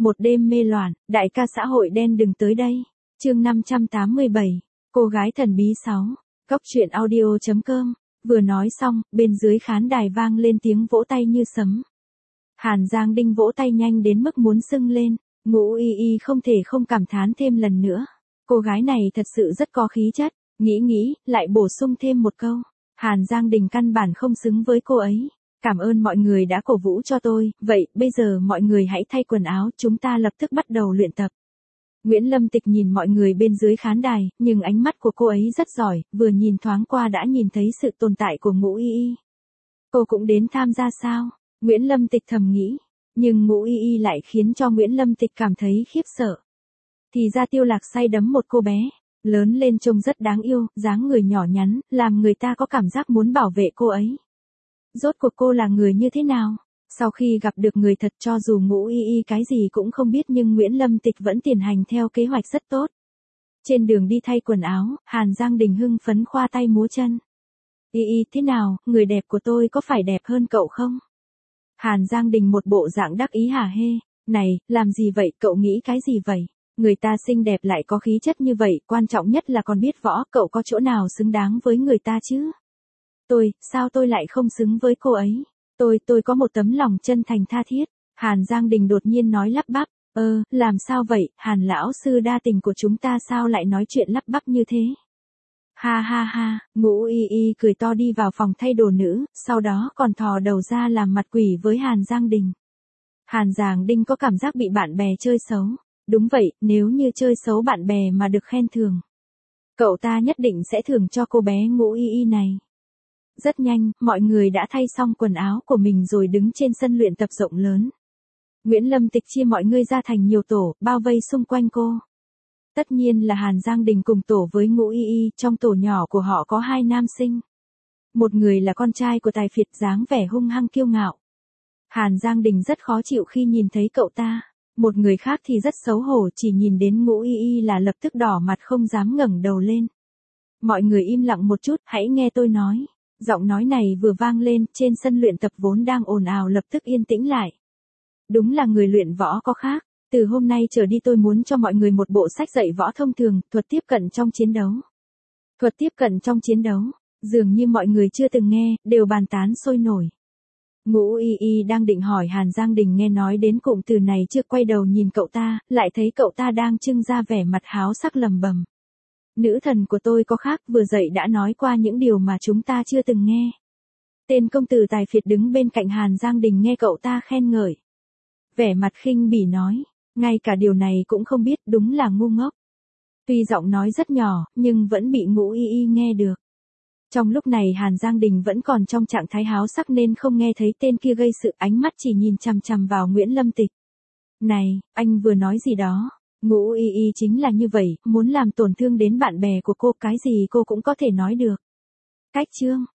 Một đêm mê loạn, đại ca xã hội đen đừng tới đây. Chương 587, cô gái thần bí 6. Cốc truyện audio.com. Vừa nói xong, bên dưới khán đài vang lên tiếng vỗ tay như sấm. Hàn Giang Đinh vỗ tay nhanh đến mức muốn sưng lên, Ngũ Y Y không thể không cảm thán thêm lần nữa. Cô gái này thật sự rất có khí chất, nghĩ, lại bổ sung thêm một câu. Hàn Giang Đình căn bản không xứng với cô ấy. Cảm ơn mọi người đã cổ vũ cho tôi, vậy bây giờ mọi người hãy thay quần áo, chúng ta lập tức bắt đầu luyện tập. Nguyễn Lâm Tịch nhìn mọi người bên dưới khán đài, nhưng ánh mắt của cô ấy rất giỏi, vừa nhìn thoáng qua đã nhìn thấy sự tồn tại của Ngũ Y Y. Cô cũng đến tham gia sao? Nguyễn Lâm Tịch thầm nghĩ, nhưng Ngũ Y Y lại khiến cho Nguyễn Lâm Tịch cảm thấy khiếp sợ. Thì ra Tiêu Lạc say đắm một cô bé, lớn lên trông rất đáng yêu, dáng người nhỏ nhắn, làm người ta có cảm giác muốn bảo vệ cô ấy. Rốt cuộc cô là người như thế nào? Sau khi gặp được người thật, cho dù Ngũ Y Y cái gì cũng không biết nhưng Nguyễn Lâm Tịch vẫn tiến hành theo kế hoạch rất tốt. Trên đường đi thay quần áo, Hàn Giang Đình hưng phấn khoa tay múa chân. Y Y thế nào, người đẹp của tôi có phải đẹp hơn cậu không? Hàn Giang Đình một bộ dạng đắc ý hả hê. Này, làm gì vậy, cậu nghĩ cái gì vậy? Người ta xinh đẹp lại có khí chất như vậy, quan trọng nhất là còn biết võ, cậu có chỗ nào xứng đáng với người ta chứ? Sao tôi lại không xứng với cô ấy? Tôi có một tấm lòng chân thành tha thiết. Hàn Giang Đình đột nhiên nói lắp bắp. Làm sao vậy, Hàn lão sư đa tình của chúng ta sao lại nói chuyện lắp bắp như thế? Ha, Ngũ Y Y cười to đi vào phòng thay đồ nữ, sau đó còn thò đầu ra làm mặt quỷ với Hàn Giang Đình. Hàn Giang Đình có cảm giác bị bạn bè chơi xấu. Đúng vậy, nếu như chơi xấu bạn bè mà được khen thưởng, cậu ta nhất định sẽ thưởng cho cô bé Ngũ Y Y này. Rất nhanh, mọi người đã thay xong quần áo của mình rồi đứng trên sân luyện tập rộng lớn. Nguyễn Lâm Tịch chia mọi người ra thành nhiều tổ, bao vây xung quanh cô. Tất nhiên là Hàn Giang Đình cùng tổ với Ngũ Y Y, trong tổ nhỏ của họ có hai nam sinh. Một người là con trai của Tài Phiệt, dáng vẻ hung hăng kiêu ngạo. Hàn Giang Đình rất khó chịu khi nhìn thấy cậu ta. Một người khác thì rất xấu hổ, chỉ nhìn đến Ngũ Y Y là lập tức đỏ mặt không dám ngẩng đầu lên. Mọi người im lặng một chút, hãy nghe tôi nói. Giọng nói này vừa vang lên, trên sân luyện tập vốn đang ồn ào lập tức yên tĩnh lại. Đúng là người luyện võ có khác. Từ hôm nay trở đi tôi muốn cho mọi người một bộ sách dạy võ thông thường, thuật tiếp cận trong chiến đấu. Thuật tiếp cận trong chiến đấu, dường như mọi người chưa từng nghe, đều bàn tán sôi nổi. Ngũ Y Y đang định hỏi Hàn Giang Đình nghe nói đến cụm từ này chưa, quay đầu nhìn cậu ta, lại thấy cậu ta đang trưng ra vẻ mặt háo sắc lầm bầm. Nữ thần của tôi có khác, vừa dậy đã nói qua những điều mà chúng ta chưa từng nghe. Tên công tử Tài Phiệt đứng bên cạnh Hàn Giang Đình nghe cậu ta khen ngợi. Vẻ mặt khinh bỉ nói, ngay cả điều này cũng không biết, đúng là ngu ngốc. Tuy giọng nói rất nhỏ, nhưng vẫn bị Ngũ Y Y nghe được. Trong lúc này Hàn Giang Đình vẫn còn trong trạng thái háo sắc nên không nghe thấy tên kia gây sự, ánh mắt chỉ nhìn chằm chằm vào Nguyễn Lâm Tịch. Này, anh vừa nói gì đó? Ngũ Y Y chính là như vậy, muốn làm tổn thương đến bạn bè của cô, cái gì cô cũng có thể nói được. Cách chương